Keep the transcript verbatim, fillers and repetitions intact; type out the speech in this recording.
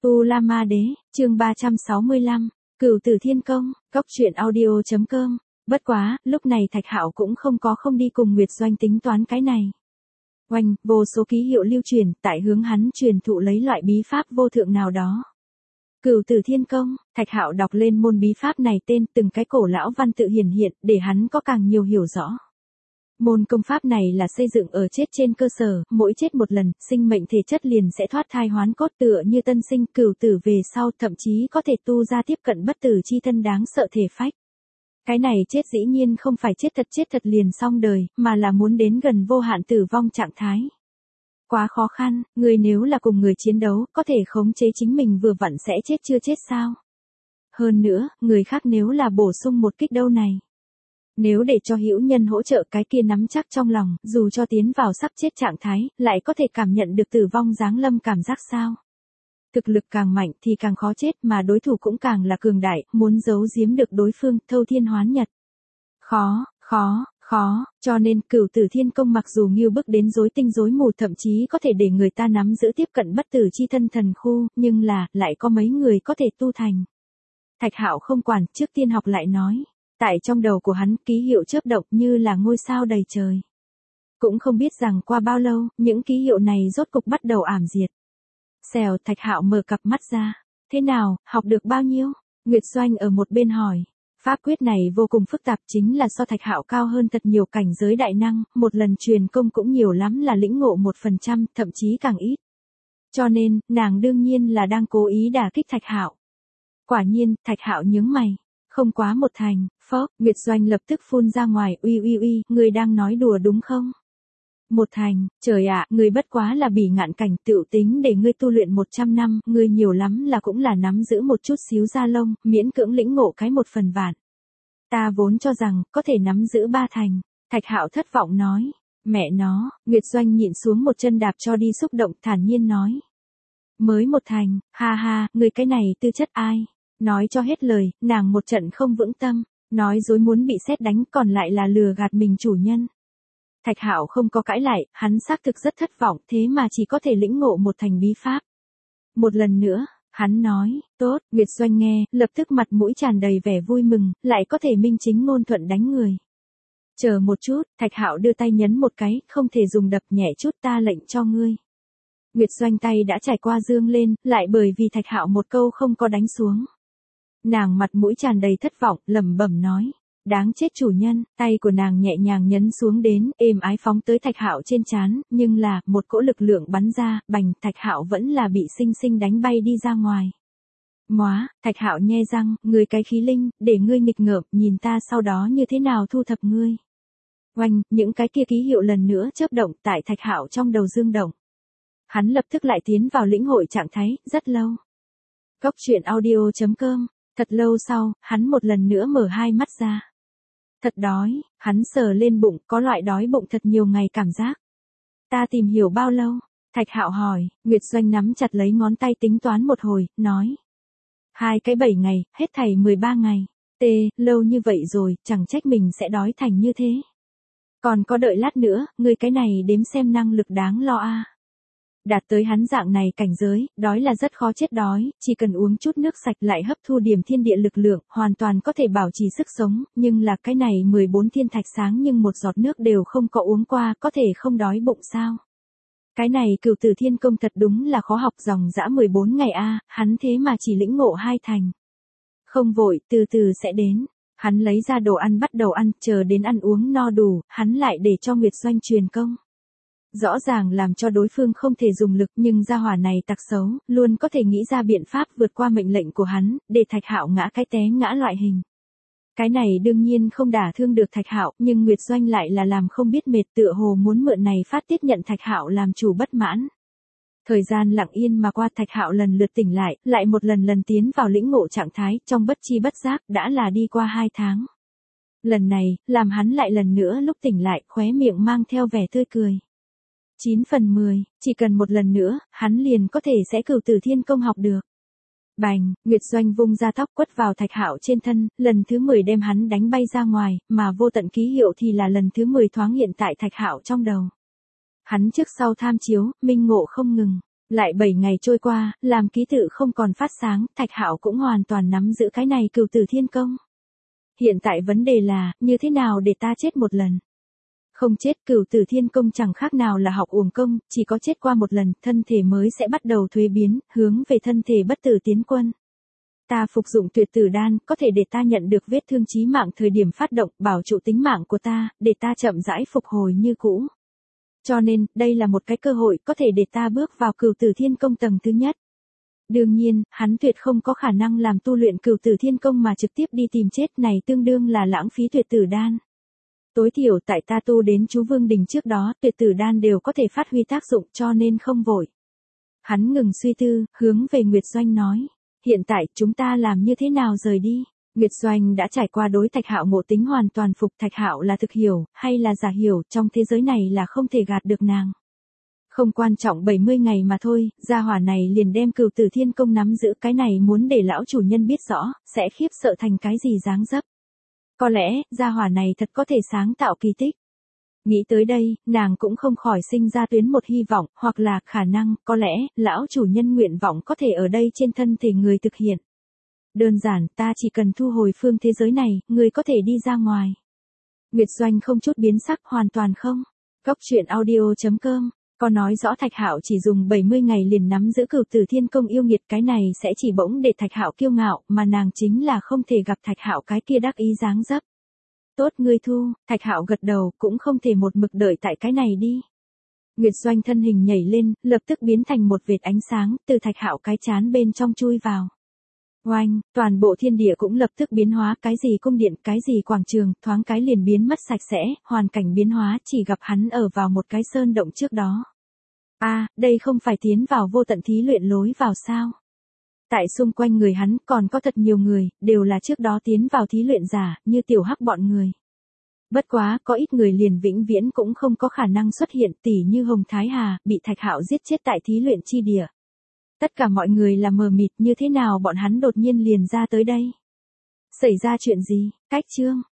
U La Ma Đế, chương ba trăm sáu mươi lăm, Cửu Tử Thiên Công, Cốc truyện audio chấm com. Bất quá, lúc này Thạch Hạo cũng không có không đi cùng Nguyệt Doanh tính toán cái này. Oanh, vô số ký hiệu lưu truyền, tại hướng hắn truyền thụ lấy loại bí pháp vô thượng nào đó. Cửu Tử Thiên Công, Thạch Hạo đọc lên môn bí pháp này tên, từng cái cổ lão văn tự hiển hiện, để hắn có càng nhiều hiểu rõ. Môn công pháp này là xây dựng ở chết trên cơ sở, mỗi chết một lần, sinh mệnh thể chất liền sẽ thoát thai hoán cốt tựa như tân sinh, cửu tử về sau, thậm chí có thể tu ra tiếp cận bất tử chi thân đáng sợ thể phách. Cái này chết dĩ nhiên không phải chết thật chết thật liền xong đời, mà là muốn đến gần vô hạn tử vong trạng thái. Quá khó khăn, người nếu là cùng người chiến đấu, có thể khống chế chính mình vừa vặn sẽ chết chưa chết sao? Hơn nữa, người khác nếu là bổ sung một kích đâu này. Nếu để cho hữu nhân hỗ trợ cái kia nắm chắc trong lòng, dù cho tiến vào sắp chết trạng thái, lại có thể cảm nhận được tử vong giáng lâm cảm giác sao? Thực lực càng mạnh thì càng khó chết mà đối thủ cũng càng là cường đại, muốn giấu giếm được đối phương, thâu thiên hoán nhật. Khó, khó, khó, cho nên Cửu Tử Thiên Công mặc dù nghiêu bức đến rối tinh rối mù thậm chí có thể để người ta nắm giữ tiếp cận bất tử chi thân thần khu, nhưng là, lại có mấy người có thể tu thành. Thạch Hạo không quản, trước tiên học lại nói. Tại trong đầu của hắn, ký hiệu chớp động như là ngôi sao đầy trời. Cũng không biết rằng qua bao lâu, những ký hiệu này rốt cục bắt đầu ảm diệt. Xèo, Thạch Hạo mở cặp mắt ra. Thế nào, học được bao nhiêu? Nguyệt Doanh ở một bên hỏi. Pháp quyết này vô cùng phức tạp, chính là so Thạch Hạo cao hơn thật nhiều cảnh giới đại năng, một lần truyền công cũng nhiều lắm là lĩnh ngộ một phần trăm, thậm chí càng ít. Cho nên, nàng đương nhiên là đang cố ý đả kích Thạch Hạo. Quả nhiên, Thạch Hạo nhướng mày. Không quá một thành, phốc, Nguyệt Doanh lập tức phun ra ngoài, uy uy uy, người đang nói đùa đúng không? Một thành, trời ạ, người bất quá là bỉ ngạn cảnh, tựu tính để ngươi tu luyện một trăm năm, ngươi nhiều lắm là cũng là nắm giữ một chút xíu da lông, miễn cưỡng lĩnh ngộ cái một phần vạn. Ta vốn cho rằng, có thể nắm giữ ba thành, Thạch Hạo thất vọng nói, mẹ nó, Nguyệt Doanh nhịn xuống một chân đạp cho đi xúc động, thản nhiên nói. Mới một thành, ha ha, người cái này tư chất ai? Nói cho hết lời, nàng một trận không vững tâm, nói dối muốn bị sét đánh còn lại là lừa gạt mình chủ nhân. Thạch Hạo không có cãi lại, hắn xác thực rất thất vọng, thế mà chỉ có thể lĩnh ngộ một thành bí pháp. Một lần nữa, hắn nói, tốt, Nguyệt Doanh nghe, lập tức mặt mũi tràn đầy vẻ vui mừng, lại có thể minh chính ngôn thuận đánh người. Chờ một chút, Thạch Hạo đưa tay nhấn một cái, không thể dùng đập nhẹ chút ta lệnh cho ngươi. Nguyệt Doanh tay đã trải qua dương lên, lại bởi vì Thạch Hạo một câu không có đánh xuống. Nàng mặt mũi tràn đầy thất vọng, lẩm bẩm nói, đáng chết chủ nhân, tay của nàng nhẹ nhàng nhấn xuống đến, êm ái phóng tới Thạch Hạo trên trán, nhưng là, một cỗ lực lượng bắn ra, bành, Thạch Hạo vẫn là bị sinh sinh đánh bay đi ra ngoài. Móa, Thạch Hạo nhe răng, ngươi cái khí linh, để ngươi nghịch ngợm, nhìn ta sau đó như thế nào thu thập ngươi. Oanh, những cái kia ký hiệu lần nữa chớp động tại Thạch Hạo trong đầu dương động. Hắn lập tức lại tiến vào lĩnh hội trạng thái, rất lâu. Cốc truyện audio chấm com. Thật lâu sau, hắn một lần nữa mở hai mắt ra. Thật đói, hắn sờ lên bụng, có loại đói bụng thật nhiều ngày cảm giác. Ta tìm hiểu bao lâu? Thạch Hạo hỏi, Nguyệt Doanh nắm chặt lấy ngón tay tính toán một hồi, nói. Hai cái bảy ngày, hết thảy mười ba ngày. Tê, lâu như vậy rồi, chẳng trách mình sẽ đói thành như thế. Còn có đợi lát nữa, người cái này đếm xem năng lực đáng lo a. À. Đạt tới hắn dạng này cảnh giới, đói là rất khó chết đói, chỉ cần uống chút nước sạch lại hấp thu điểm thiên địa lực lượng, hoàn toàn có thể bảo trì sức sống, nhưng là cái này mười bốn thiên thạch sáng nhưng một giọt nước đều không có uống qua, có thể không đói bụng sao? Cái này Cửu Tử Thiên Công thật đúng là khó học dòng dã mười bốn ngày a, hắn thế mà chỉ lĩnh ngộ hai thành. Không vội, từ từ sẽ đến. Hắn lấy ra đồ ăn bắt đầu ăn, chờ đến ăn uống no đủ, hắn lại để cho Nguyệt Doanh truyền công. Rõ ràng làm cho đối phương không thể dùng lực nhưng gia hỏa này tặc xấu, luôn có thể nghĩ ra biện pháp vượt qua mệnh lệnh của hắn, để Thạch Hạo ngã cái té ngã loại hình. Cái này đương nhiên không đả thương được Thạch Hạo, nhưng Nguyệt Doanh lại là làm không biết mệt tựa hồ muốn mượn này phát tiết nhận Thạch Hạo làm chủ bất mãn. Thời gian lặng yên mà qua Thạch Hạo lần lượt tỉnh lại, lại một lần lần tiến vào lĩnh ngộ trạng thái, trong bất chi bất giác đã là đi qua hai tháng. Lần này, làm hắn lại lần nữa lúc tỉnh lại, khóe miệng mang theo vẻ tươi cười. chín phần mười, chỉ cần một lần nữa, hắn liền có thể sẽ Cửu Tử Thiên Công học được. Bành, Nguyệt Doanh vung ra tóc quất vào Thạch Hạo trên thân, lần thứ mười đem hắn đánh bay ra ngoài, mà vô tận ký hiệu thì là lần thứ mười thoáng hiện tại Thạch Hạo trong đầu. Hắn trước sau tham chiếu, minh ngộ không ngừng. Lại bảy ngày trôi qua, làm ký tự không còn phát sáng, Thạch Hạo cũng hoàn toàn nắm giữ cái này Cửu Tử Thiên Công. Hiện tại vấn đề là, như thế nào để ta chết một lần? Không chết, Cửu Tử Thiên Công chẳng khác nào là học uổng công, chỉ có chết qua một lần, thân thể mới sẽ bắt đầu thuế biến, hướng về thân thể bất tử tiến quân. Ta phục dụng Tuyệt Tử Đan, có thể để ta nhận được vết thương chí mạng thời điểm phát động, bảo trụ tính mạng của ta, để ta chậm rãi phục hồi như cũ. Cho nên, đây là một cái cơ hội có thể để ta bước vào Cửu Tử Thiên Công tầng thứ nhất. Đương nhiên, hắn tuyệt không có khả năng làm tu luyện Cửu Tử Thiên Công mà trực tiếp đi tìm chết, này tương đương là lãng phí Tuyệt Tử Đan. Tối thiểu tại ta tu đến chú Vương Đình trước đó, Tuyệt Tử Đan đều có thể phát huy tác dụng, cho nên không vội. Hắn ngừng suy tư, hướng về Nguyệt Doanh nói, hiện tại chúng ta làm như thế nào rời đi? Nguyệt Doanh đã trải qua đối Thạch Hạo ngộ tính hoàn toàn phục, Thạch Hạo là thực hiểu, hay là giả hiểu, trong thế giới này là không thể gạt được nàng. Không quan trọng bảy mươi ngày mà thôi, gia hỏa này liền đem Cửu Tử Thiên Công nắm giữ, cái này muốn để lão chủ nhân biết rõ, sẽ khiếp sợ thành cái gì dáng dấp. Có lẽ, gia hỏa này thật có thể sáng tạo kỳ tích. Nghĩ tới đây, nàng cũng không khỏi sinh ra tuyến một hy vọng, hoặc là khả năng, có lẽ, lão chủ nhân nguyện vọng có thể ở đây trên thân thể người thực hiện. Đơn giản, ta chỉ cần thu hồi phương thế giới này, người có thể đi ra ngoài. Nguyệt Doanh không chút biến sắc, hoàn toàn không. Góc truyện audio chấm com có nói rõ Thạch Hạo chỉ dùng bảy mươi ngày liền nắm giữ Cửu Tử Thiên Công yêu nghiệt, cái này sẽ chỉ bỗng để Thạch Hạo kiêu ngạo, mà nàng chính là không thể gặp Thạch Hạo cái kia đắc ý dáng dấp. Tốt, ngươi thu, Thạch Hạo gật đầu, cũng không thể một mực đợi tại cái này đi. Nguyệt Doanh thân hình nhảy lên, lập tức biến thành một vệt ánh sáng, từ Thạch Hạo cái chán bên trong chui vào. Oanh, toàn bộ thiên địa cũng lập tức biến hóa, cái gì cung điện, cái gì quảng trường, thoáng cái liền biến mất sạch sẽ, hoàn cảnh biến hóa, chỉ gặp hắn ở vào một cái sơn động trước đó. A, à, đây không phải tiến vào vô tận thí luyện lối vào sao? Tại xung quanh người hắn còn có thật nhiều người, đều là trước đó tiến vào thí luyện giả, như Tiểu Hắc bọn người. Bất quá, có ít người liền vĩnh viễn cũng không có khả năng xuất hiện, tỉ như Hồng Thái Hà, bị Thạch Hạo giết chết tại thí luyện chi địa. Tất cả mọi người là mờ mịt, như thế nào bọn hắn đột nhiên liền ra tới đây? Xảy ra chuyện gì? Cách chương